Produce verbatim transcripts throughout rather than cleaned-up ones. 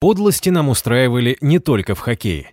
Подлости нам устраивали не только в хоккее.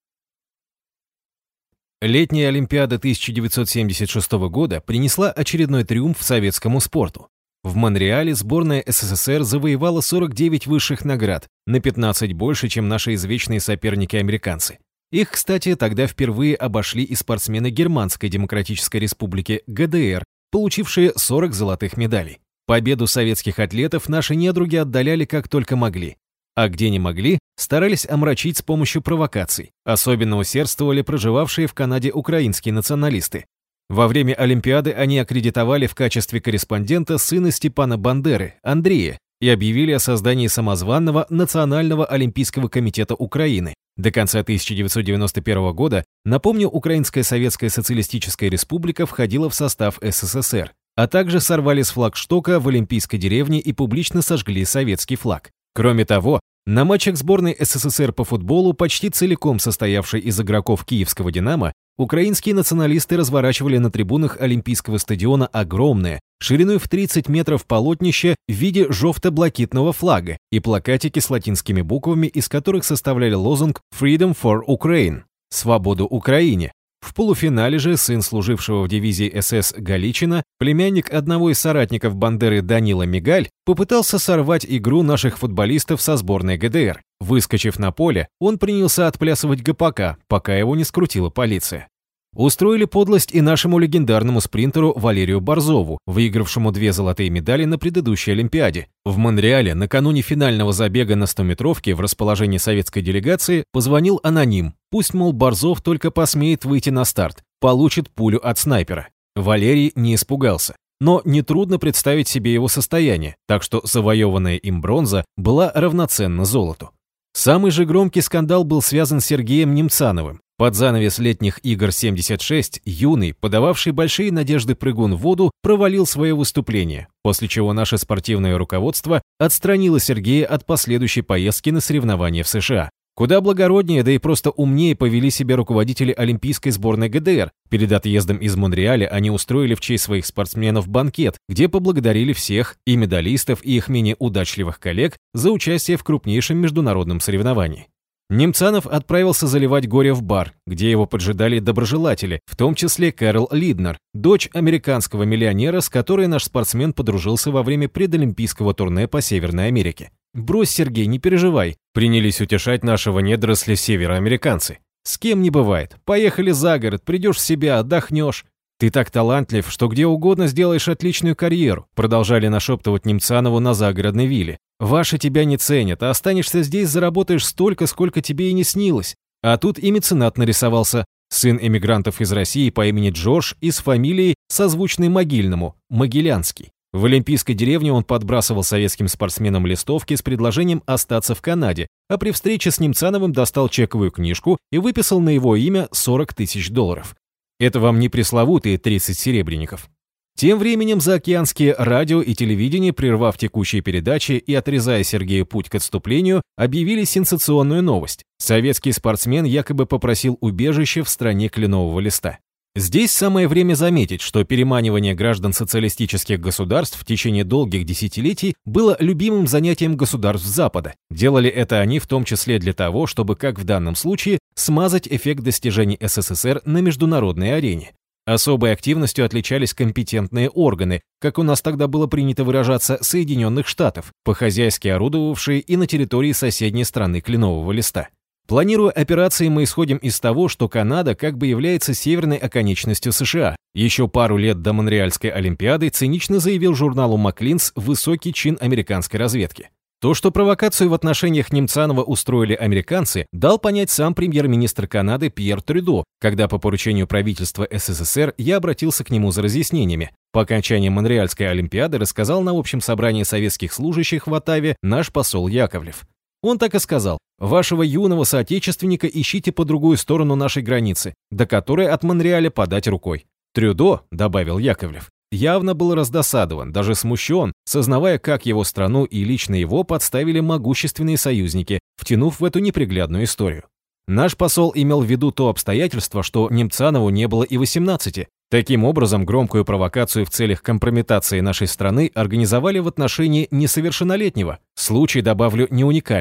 Летняя Олимпиада тысяча девятьсот семьдесят шестого года принесла очередной триумф советскому спорту. В Монреале сборная СССР завоевала сорок девять высших наград, на пятнадцать больше, чем наши извечные соперники-американцы. Их, кстати, тогда впервые обошли и спортсмены Германской Демократической Республики ГДР, получившие сорок золотых медалей. Победу советских атлетов наши недруги отдаляли как только могли. А где не могли, старались омрачить с помощью провокаций. Особенно усердствовали проживавшие в Канаде украинские националисты. Во время Олимпиады они аккредитовали в качестве корреспондента сына Степана Бандеры, Андрея, и объявили о создании самозванного Национального олимпийского комитета Украины. До конца тысяча девятьсот девяносто первого года, напомню, Украинская Советская Социалистическая Республика входила в состав СССР, а также сорвали с флагштока в Олимпийской деревне и публично сожгли советский флаг. Кроме того, на матчах сборной СССР по футболу, почти целиком состоявшей из игроков киевского «Динамо», украинские националисты разворачивали на трибунах Олимпийского стадиона огромное, шириной в тридцать метров полотнище в виде жовто-блакитного флага и плакатики с латинскими буквами, из которых составляли лозунг «Freedom for Ukraine» – «Свободу Украине». В полуфинале же сын служившего в дивизии СС Галичина, племянник одного из соратников Бандеры Данила Мигаль, попытался сорвать игру наших футболистов со сборной ГДР. Выскочив на поле, он принялся отплясывать гопака, пока его не скрутила полиция. Устроили подлость и нашему легендарному спринтеру Валерию Борзову, выигравшему две золотые медали на предыдущей Олимпиаде. В Монреале накануне финального забега на стометровке в расположении советской делегации позвонил аноним. Пусть, мол, Борзов только посмеет выйти на старт, получит пулю от снайпера. Валерий не испугался. Но нетрудно представить себе его состояние, так что завоеванная им бронза была равноценна золоту. Самый же громкий скандал был связан с Сергеем Немцановым. Под занавес летних игр семьдесят шесть юный, подававший большие надежды прыгун в воду, провалил свое выступление, после чего наше спортивное руководство отстранило Сергея от последующей поездки на соревнования в США. Куда благороднее, да и просто умнее повели себя руководители олимпийской сборной ГДР. Перед отъездом из Монреаля они устроили в честь своих спортсменов банкет, где поблагодарили всех, и медалистов, и их менее удачливых коллег, за участие в крупнейшем международном соревновании. Немцанов отправился заливать горе в бар, где его поджидали доброжелатели, в том числе Кэрол Лиднер, дочь американского миллионера, с которой наш спортсмен подружился во время предолимпийского турне по Северной Америке. «Брось, Сергей, не переживай», принялись утешать нашего недоросля североамериканцы. «С кем не бывает. Поехали за город, придешь в себя, отдохнешь. Ты так талантлив, что где угодно сделаешь отличную карьеру», продолжали нашептывать Немцанову на загородной вилле. «Ваши тебя не ценят, а останешься здесь, заработаешь столько, сколько тебе и не снилось». А тут и меценат нарисовался. Сын эмигрантов из России по имени Джордж и с фамилией, созвучной Могильному, Могилянский. В Олимпийской деревне он подбрасывал советским спортсменам листовки с предложением остаться в Канаде, а при встрече с Немцановым достал чековую книжку и выписал на его имя сорок тысяч долларов. Это вам не пресловутые тридцать серебряников. Тем временем заокеанские радио и телевидение, прервав текущие передачи и отрезая Сергею путь к отступлению, объявили сенсационную новость. Советский спортсмен якобы попросил убежище в стране кленового листа. Здесь самое время заметить, что переманивание граждан социалистических государств в течение долгих десятилетий было любимым занятием государств Запада. Делали это они в том числе для того, чтобы, как в данном случае, смазать эффект достижений СССР на международной арене. Особой активностью отличались компетентные органы, как у нас тогда было принято выражаться, Соединенных Штатов, по-хозяйски орудовавшие и на территории соседней страны кленового листа. Планируя операции, мы исходим из того, что Канада как бы является северной оконечностью США. Еще пару лет до Монреальской Олимпиады цинично заявил журналу «Маклинс» высокий чин американской разведки. То, что провокацию в отношениях Немцанова устроили американцы, дал понять сам премьер-министр Канады Пьер Трюдо, когда по поручению правительства СССР я обратился к нему за разъяснениями. По окончании Монреальской Олимпиады рассказал на общем собрании советских служащих в Оттаве наш посол Яковлев. Он так и сказал: «Вашего юного соотечественника ищите по другую сторону нашей границы, до которой от Монреаля подать рукой». Трюдо, добавил Яковлев, явно был раздосадован, даже смущен, сознавая, как его страну и лично его подставили могущественные союзники, втянув в эту неприглядную историю. Наш посол имел в виду то обстоятельство, что Немцанову не было и восемнадцати. Таким образом, громкую провокацию в целях компрометации нашей страны организовали в отношении несовершеннолетнего. Случай, добавлю, не уникальный.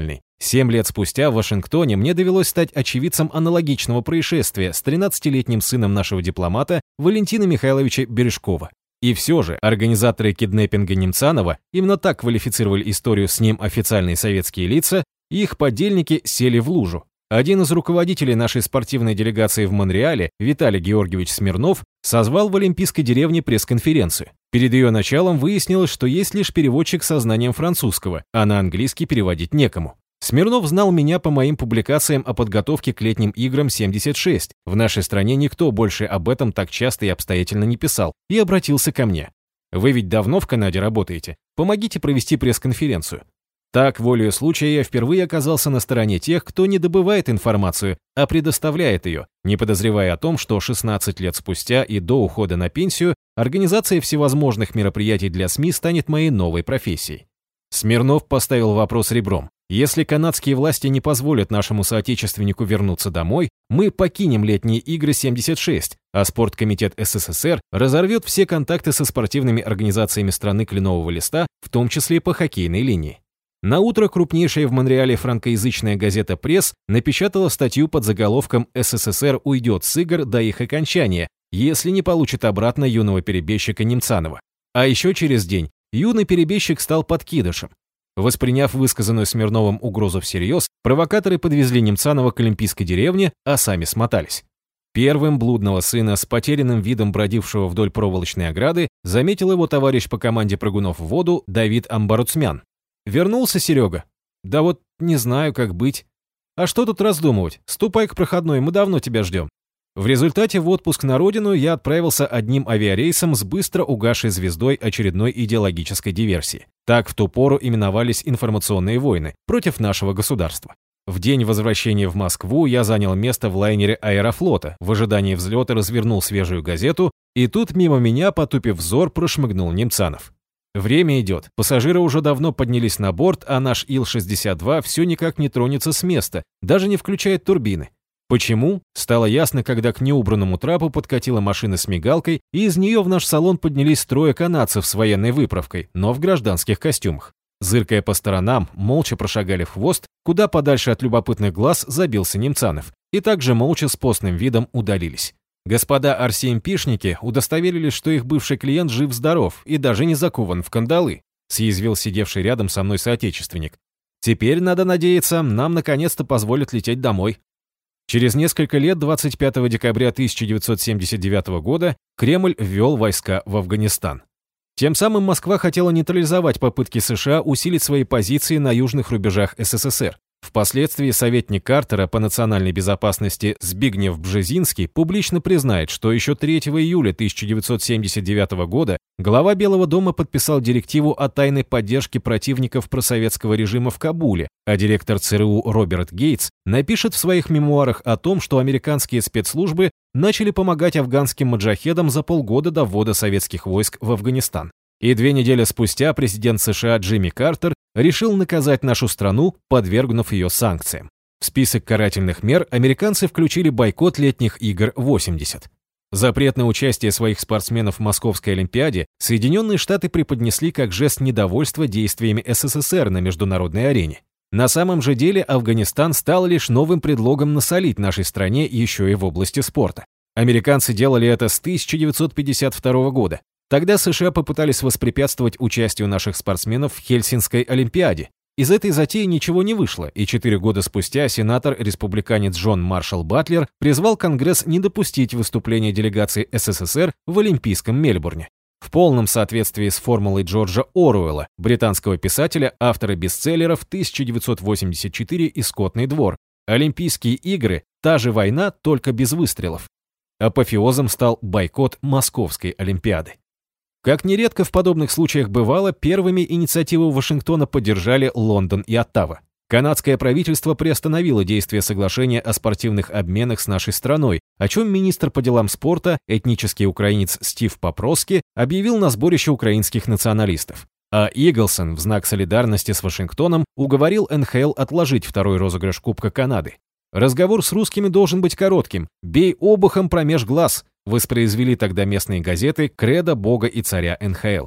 Семь лет спустя в Вашингтоне мне довелось стать очевидцем аналогичного происшествия с тринадцатилетним сыном нашего дипломата Валентина Михайловича Бережкова. И все же организаторы киднеппинга Немцанова именно так квалифицировали историю с ним официальные советские лица, и их подельники сели в лужу. Один из руководителей нашей спортивной делегации в Монреале, Виталий Георгиевич Смирнов, созвал в Олимпийской деревне пресс-конференцию. Перед ее началом выяснилось, что есть лишь переводчик со знанием французского, а на английский переводить некому. Смирнов знал меня по моим публикациям о подготовке к летним играм семьдесят шесть. В нашей стране никто больше об этом так часто и обстоятельно не писал, и обратился ко мне. «Вы ведь давно в Канаде работаете? Помогите провести пресс-конференцию». Так, волею случая, я впервые оказался на стороне тех, кто не добывает информацию, а предоставляет ее, не подозревая о том, что шестнадцать лет спустя и до ухода на пенсию организация всевозможных мероприятий для СМИ станет моей новой профессией. Смирнов поставил вопрос ребром. Если канадские власти не позволят нашему соотечественнику вернуться домой, мы покинем летние игры семьдесят шесть, а спорткомитет СССР разорвет все контакты со спортивными организациями страны Кленового листа, в том числе по хоккейной линии. Наутро крупнейшая в Монреале франкоязычная газета «Пресс» напечатала статью под заголовком «СССР уйдет с игр до их окончания, если не получит обратно юного перебежчика Немцанова». А еще через день юный перебежчик стал подкидышем. Восприняв высказанную Смирновым угрозу всерьез, провокаторы подвезли Немцанова к Олимпийской деревне, а сами смотались. Первым блудного сына с потерянным видом бродившего вдоль проволочной ограды заметил его товарищ по команде прыгунов в воду Давид Амбаруцмян. «Вернулся, Серега?» «Да вот не знаю, как быть». «А что тут раздумывать? Ступай к проходной, мы давно тебя ждем». В результате в отпуск на родину я отправился одним авиарейсом с быстро угасшей звездой очередной идеологической диверсии. Так в ту пору именовались информационные войны против нашего государства. В день возвращения в Москву я занял место в лайнере Аэрофлота, в ожидании взлета развернул свежую газету, и тут мимо меня, потупив взор, прошмыгнул Немцанов. Время идет, пассажиры уже давно поднялись на борт, а наш Ил шестьдесят два все никак не тронется с места, даже не включает турбины. Почему? Стало ясно, когда к неубранному трапу подкатила машина с мигалкой, и из нее в наш салон поднялись трое канадцев с военной выправкой, но в гражданских костюмах. Зыркая по сторонам, молча прошагали в хвост, куда подальше от любопытных глаз забился Немцанов, и также молча с постным видом удалились. Господа арсиэмпишники удостоверились, что их бывший клиент жив-здоров и даже не закован в кандалы, съязвил сидевший рядом со мной соотечественник. Теперь, надо надеяться, нам наконец-то позволят лететь домой. Через несколько лет, двадцать пятого декабря тысяча девятьсот семьдесят девятого года, Кремль ввел войска в Афганистан. Тем самым Москва хотела нейтрализовать попытки США усилить свои позиции на южных рубежах СССР. Впоследствии советник Картера по национальной безопасности Збигнев Бжезинский публично признает, что еще третьего июля тысяча девятьсот семьдесят девятого года глава Белого дома подписал директиву о тайной поддержке противников просоветского режима в Кабуле, а директор ЦРУ Роберт Гейтс напишет в своих мемуарах о том, что американские спецслужбы начали помогать афганским маджахедам за полгода до ввода советских войск в Афганистан. И две недели спустя президент США Джимми Картер решил наказать нашу страну, подвергнув ее санкциям. В список карательных мер американцы включили бойкот летних игр восемьдесят. Запрет на участие своих спортсменов в Московской Олимпиаде Соединенные Штаты преподнесли как жест недовольства действиями СССР на международной арене. На самом же деле Афганистан стал лишь новым предлогом насолить нашей стране еще и в области спорта. Американцы делали это с тысяча девятьсот пятьдесят второго года. Тогда США попытались воспрепятствовать участию наших спортсменов в Хельсинской Олимпиаде. Из этой затеи ничего не вышло, и четыре года спустя сенатор-республиканец Джон Маршалл Батлер призвал Конгресс не допустить выступления делегации СССР в Олимпийском Мельбурне. В полном соответствии с формулой Джорджа Оруэлла, британского писателя, автора бестселлеров тысяча девятьсот восемьдесят четыре и «Скотный двор», Олимпийские игры – та же война, только без выстрелов. Апофеозом стал бойкот Московской Олимпиады. Как нередко в подобных случаях бывало, первыми инициативу Вашингтона поддержали Лондон и Оттава. Канадское правительство приостановило действие соглашения о спортивных обменах с нашей страной, о чем министр по делам спорта, этнический украинец Стив Попроски, объявил на сборище украинских националистов. А Иглсон в знак солидарности с Вашингтоном уговорил эн ха эл отложить второй розыгрыш Кубка Канады. «Разговор с русскими должен быть коротким. Бей обухом промеж глаз», воспроизвели тогда местные газеты «Кредо Бога и царя эн ха эл».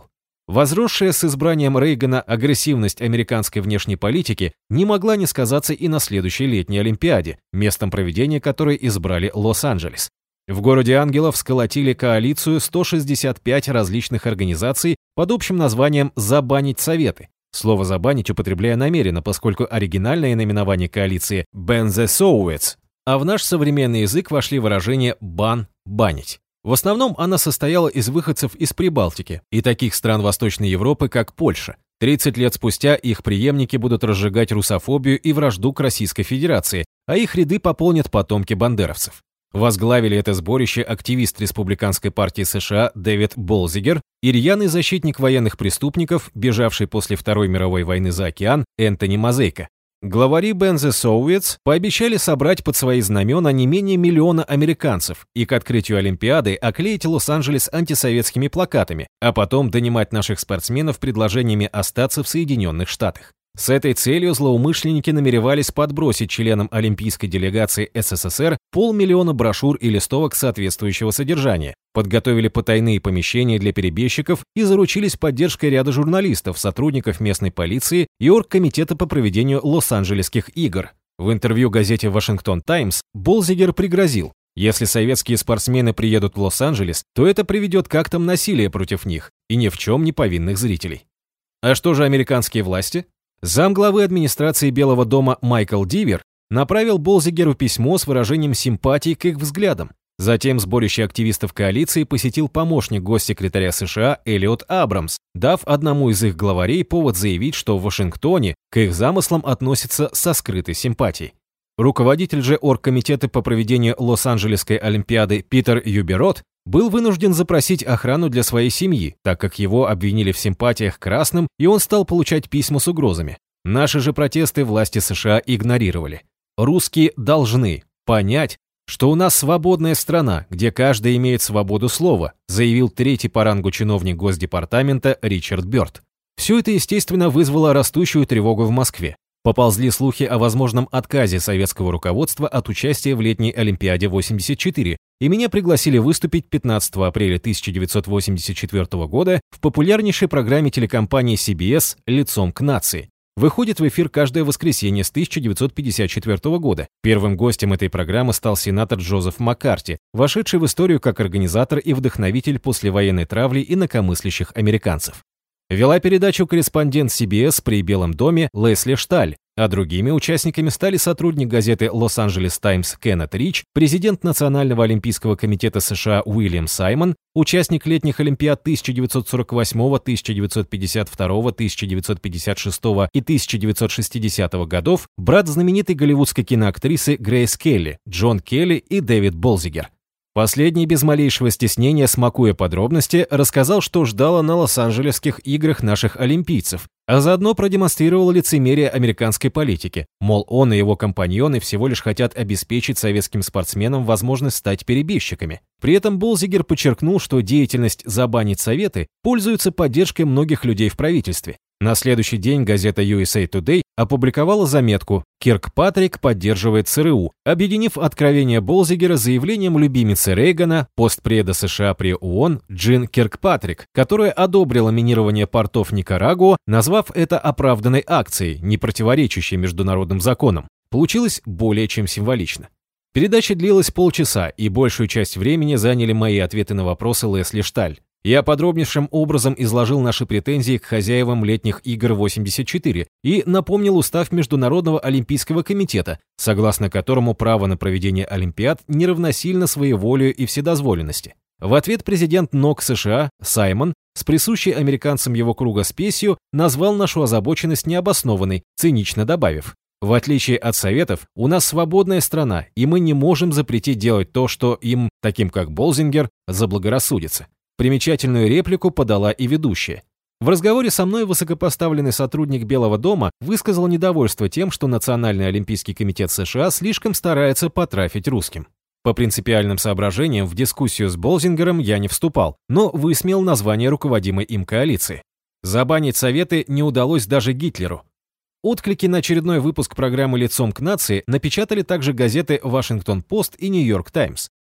Возросшая с избранием Рейгана агрессивность американской внешней политики не могла не сказаться и на следующей летней Олимпиаде, местом проведения которой избрали Лос-Анджелес. В городе ангелов сколотили коалицию сто шестьдесят пять различных организаций под общим названием «Забанить Советы». Слово «забанить» употребляя намеренно, поскольку оригинальное наименование коалиции «Ban the Soviets», а в наш современный язык вошли выражения «бан», «банить». В основном она состояла из выходцев из Прибалтики и таких стран Восточной Европы, как Польша. тридцать лет спустя их преемники будут разжигать русофобию и вражду к Российской Федерации, а их ряды пополнят потомки бандеровцев. Возглавили это сборище активист Республиканской партии США Дэвид Болзигер и рьяный защитник военных преступников, бежавший после Второй мировой войны за океан, Энтони Мазейко. Главари Ban the Soviets пообещали собрать под свои знамена не менее миллиона американцев и к открытию Олимпиады оклеить Лос-Анджелес антисоветскими плакатами, а потом донимать наших спортсменов предложениями остаться в Соединенных Штатах. С этой целью злоумышленники намеревались подбросить членам олимпийской делегации СССР полмиллиона брошюр и листовок соответствующего содержания, подготовили потайные помещения для перебежчиков и заручились поддержкой ряда журналистов, сотрудников местной полиции и оргкомитета по проведению Лос-Анджелесских игр. В интервью газете «Вашингтон Таймс» Болзигер пригрозил: если советские спортсмены приедут в Лос-Анджелес, то это приведет к актам насилия против них и ни в чем не повинных зрителей. А что же американские власти? Замглавы администрации Белого дома Майкл Дивер направил Болзигеру письмо с выражением симпатии к их взглядам. Затем сборище активистов коалиции посетил помощник госсекретаря США Элиот Абрамс, дав одному из их главарей повод заявить, что в Вашингтоне к их замыслам относятся со скрытой симпатией. Руководитель же оргкомитета по проведению Лос-Анджелесской Олимпиады Питер Юберот был вынужден запросить охрану для своей семьи, так как его обвинили в симпатиях к красным, и он стал получать письма с угрозами. Наши же протесты власти США игнорировали. Русские должны понять, что у нас свободная страна, где каждый имеет свободу слова, заявил третий по рангу чиновник Госдепартамента Ричард Бёрд. Все это, естественно, вызвало растущую тревогу в Москве. Поползли слухи о возможном отказе советского руководства от участия в летней Олимпиаде восемьдесят четыре, и меня пригласили выступить пятнадцатого апреля тысяча девятьсот восемьдесят четвёртого года в популярнейшей программе телекомпании си би эс «Лицом к нации». Выходит в эфир каждое воскресенье с тысяча девятьсот пятьдесят четвёртого года. Первым гостем этой программы стал сенатор Джозеф Маккарти, вошедший в историю как организатор и вдохновитель послевоенной травли инакомыслящих американцев. Вела передачу корреспондент си би эс при Белом доме Лесли Шталь, а другими участниками стали сотрудник газеты «Лос-Анджелес Таймс» Кеннет Рич, президент Национального олимпийского комитета США Уильям Саймон, участник летних Олимпиад тысяча девятьсот сорок восьмого, тысяча девятьсот пятьдесят второго, тысяча девятьсот пятьдесят шестого и тысяча девятьсот шестидесятого годов, брат знаменитой голливудской киноактрисы Грейс Келли, Джон Келли и Дэвид Болзигер. Последний без малейшего стеснения, смакуя подробности, рассказал, что ждало на Лос-Анджелесских играх наших олимпийцев, а заодно продемонстрировал лицемерие американской политики, мол, он и его компаньоны всего лишь хотят обеспечить советским спортсменам возможность стать перебежчиками. При этом Болзигер подчеркнул, что деятельность «Забанить Советы» пользуется поддержкой многих людей в правительстве. На следующий день газета ю эс эй Today опубликовала заметку «Киркпатрик поддерживает ЦРУ», объединив откровение Болзигера с заявлением любимицы Рейгана, постпреда США при ООН Джин Киркпатрик, которая одобрила минирование портов Никарагуа, назвав это оправданной акцией, не противоречащей международным законам. Получилось более чем символично. Передача длилась полчаса, и большую часть времени заняли мои ответы на вопросы Лесли Шталь. Я подробнейшим образом изложил наши претензии к хозяевам летних игр восемьдесят четыре и напомнил устав Международного олимпийского комитета, согласно которому право на проведение Олимпиад не равносильно своеволию и вседозволенности. В ответ президент НОК США Саймон с присущей американцам его круга спесью назвал нашу озабоченность необоснованной, цинично добавив: «В отличие от Советов, у нас свободная страна, и мы не можем запретить делать то, что им, таким как Болзингер, заблагорассудится». Примечательную реплику подала и ведущая. В разговоре со мной высокопоставленный сотрудник Белого дома высказал недовольство тем, что Национальный олимпийский комитет США слишком старается потрафить русским. По принципиальным соображениям в дискуссию с Болзингером я не вступал, но высмеял название руководимой им коалиции. Забанить Советы не удалось даже Гитлеру. Отклики на очередной выпуск программы «Лицом к нации» напечатали также газеты «Вашингтон Пост» и «Нью-Йорк Таймс».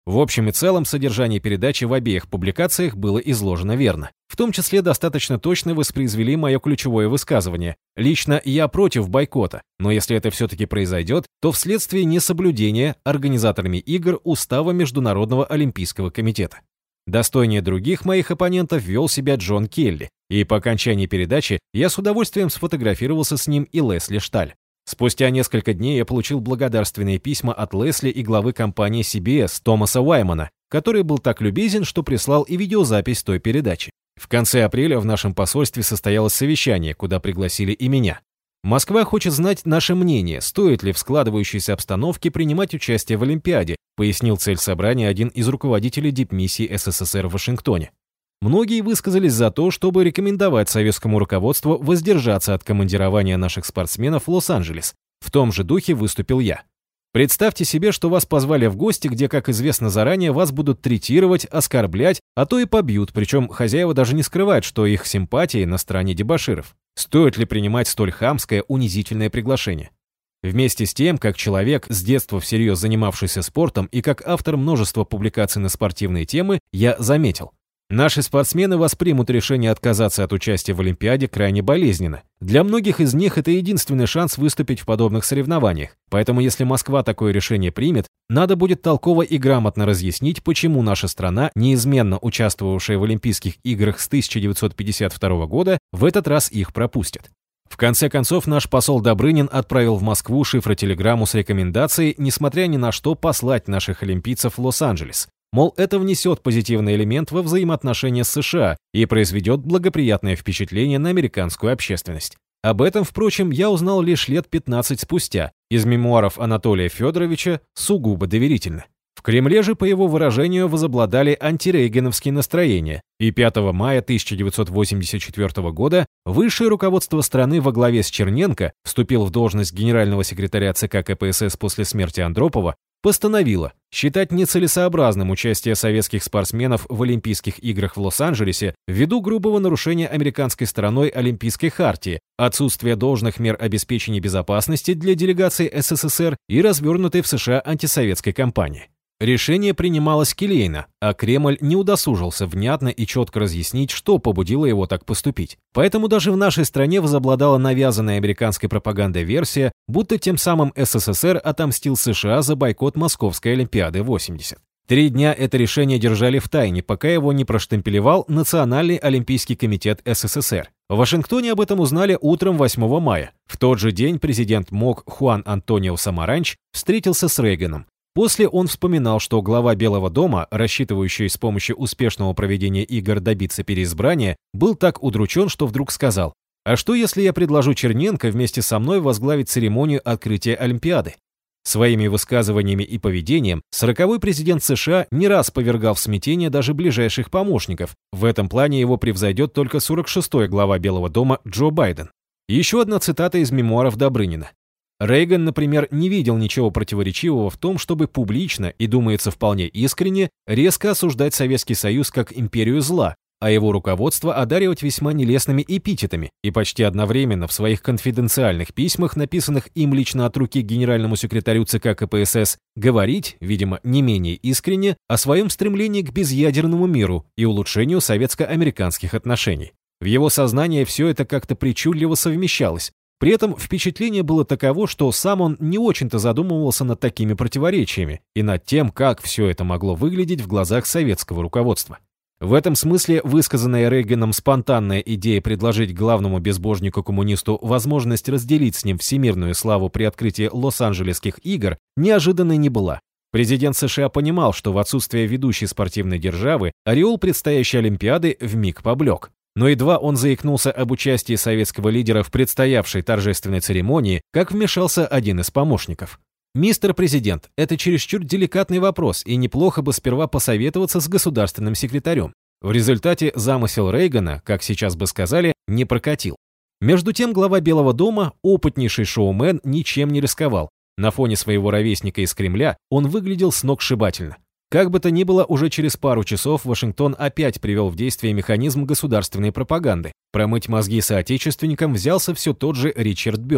В общем и целом, содержание передачи в обеих публикациях было изложено верно. В том числе достаточно точно воспроизвели мое ключевое высказывание. Лично я против бойкота, но если это все-таки произойдет, то вследствие несоблюдения организаторами игр устава Международного олимпийского комитета. Достойнее других моих оппонентов вел себя Джон Келли, и по окончании передачи я с удовольствием сфотографировался с ним и Лесли Шталь. Спустя несколько дней я получил благодарственные письма от Лесли и главы компании си би эс Томаса Уаймана, который был так любезен, что прислал и видеозапись той передачи. В конце апреля в нашем посольстве состоялось совещание, куда пригласили и меня. Москва хочет знать наше мнение, стоит ли в складывающейся обстановке принимать участие в Олимпиаде, пояснил цель собрания один из руководителей дипмиссии эс эс эс эр в Вашингтоне. Многие высказались за то, чтобы рекомендовать советскому руководству воздержаться от командирования наших спортсменов в Лос-Анджелес. В том же духе выступил я. Представьте себе, что вас позвали в гости, где, как известно заранее, вас будут третировать, оскорблять, а то и побьют, причем хозяева даже не скрывают, что их симпатии на стороне дебоширов. Стоит ли принимать столь хамское, унизительное приглашение? Вместе с тем, как человек, с детства всерьез занимавшийся спортом и как автор множества публикаций на спортивные темы, я заметил. Наши спортсмены воспримут решение отказаться от участия в Олимпиаде крайне болезненно. Для многих из них это единственный шанс выступить в подобных соревнованиях. Поэтому если Москва такое решение примет, надо будет толково и грамотно разъяснить, почему наша страна, неизменно участвовавшая в Олимпийских играх с тысяча девятьсот пятьдесят второго года, в этот раз их пропустит. В конце концов, наш посол Добрынин отправил в Москву шифротелеграмму с рекомендацией, несмотря ни на что, послать наших олимпийцев в Лос-Анджелес. Мол, это внесет позитивный элемент во взаимоотношения с США и произведет благоприятное впечатление на американскую общественность. Об этом, впрочем, я узнал лишь лет пятнадцать спустя, из мемуаров Анатолия Федоровича, сугубо доверительно. В Кремле же, по его выражению, возобладали антирейгановские настроения, и пятого мая тысяча девятьсот восемьдесят четвёртого года высшее руководство страны во главе с Черненко, вступил в должность генерального секретаря ЦК ка пэ эс эс после смерти Андропова, постановила считать нецелесообразным участие советских спортсменов в Олимпийских играх в Лос-Анджелесе ввиду грубого нарушения американской стороной Олимпийской хартии, отсутствия должных мер обеспечения безопасности для делегаций эс эс эс эр и развернутой в США антисоветской кампании. Решение принималось келейно, а Кремль не удосужился внятно и четко разъяснить, что побудило его так поступить. Поэтому даже в нашей стране возобладала навязанная американской пропагандой версия, будто тем самым эс эс эс эр отомстил США за бойкот Московской Олимпиады восемьдесят. Три дня это решение держали в тайне, пока его не проштемпелевал Национальный олимпийский комитет эс эс эс эр. В Вашингтоне об этом узнали утром восьмого мая. В тот же день президент МОК Хуан Антонио Самаранч встретился с Рейганом. После он вспоминал, что глава Белого дома, рассчитывающий с помощью успешного проведения игр добиться переизбрания, был так удручен, что вдруг сказал: «А что, если я предложу Черненко вместе со мной возглавить церемонию открытия Олимпиады?» Своими высказываниями и поведением сороковой президент США не раз повергал в смятение даже ближайших помощников. В этом плане его превзойдет только сорок шестой глава Белого дома Джо Байден. Еще одна цитата из мемуаров Добрынина. Рейган, например, не видел ничего противоречивого в том, чтобы публично, и думается вполне искренне, резко осуждать Советский Союз как империю зла, а его руководство одаривать весьма нелестными эпитетами и почти одновременно в своих конфиденциальных письмах, написанных им лично от руки генеральному секретарю ЦК ка пэ эс эс, говорить, видимо, не менее искренне, о своем стремлении к безъядерному миру и улучшению советско-американских отношений. В его сознании все это как-то причудливо совмещалось. При этом впечатление было таково, что сам он не очень-то задумывался над такими противоречиями и над тем, как все это могло выглядеть в глазах советского руководства. В этом смысле высказанная Рейганом спонтанная идея предложить главному безбожнику-коммунисту возможность разделить с ним всемирную славу при открытии Лос-Анджелесских игр неожиданной не была. Президент США понимал, что в отсутствие ведущей спортивной державы ореол предстоящей Олимпиады вмиг поблек. Но едва он заикнулся об участии советского лидера в предстоявшей торжественной церемонии, как вмешался один из помощников. «Мистер президент, это чересчур деликатный вопрос, и неплохо бы сперва посоветоваться с государственным секретарем». В результате замысел Рейгана, как сейчас бы сказали, не прокатил. Между тем глава Белого дома, опытнейший шоумен, ничем не рисковал. На фоне своего ровесника из Кремля он выглядел сногсшибательно. Как бы то ни было, уже через пару часов Вашингтон опять привел в действие механизм государственной пропаганды. Промыть мозги соотечественникам взялся все тот же Ричард Бёрд.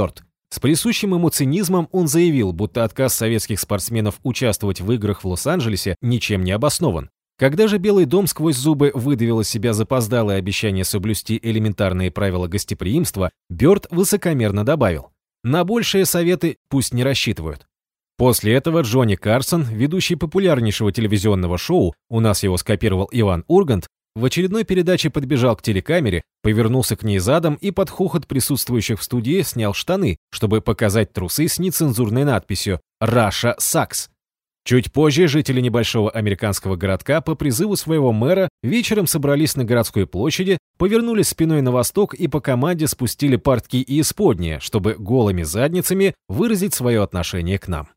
С присущим ему цинизмом он заявил, будто отказ советских спортсменов участвовать в играх в Лос-Анджелесе ничем не обоснован. Когда же Белый дом сквозь зубы выдавил из себя запоздалое обещание соблюсти элементарные правила гостеприимства, Бёрд высокомерно добавил: «На большие советы пусть не рассчитывают». После этого Джонни Карсон, ведущий популярнейшего телевизионного шоу, у нас его скопировал Иван Ургант, в очередной передаче подбежал к телекамере, повернулся к ней задом и под хохот присутствующих в студии снял штаны, чтобы показать трусы с нецензурной надписью «Russia sucks». Чуть позже жители небольшого американского городка по призыву своего мэра вечером собрались на городской площади, повернулись спиной на восток и по команде спустили портки и исподние, чтобы голыми задницами выразить свое отношение к нам.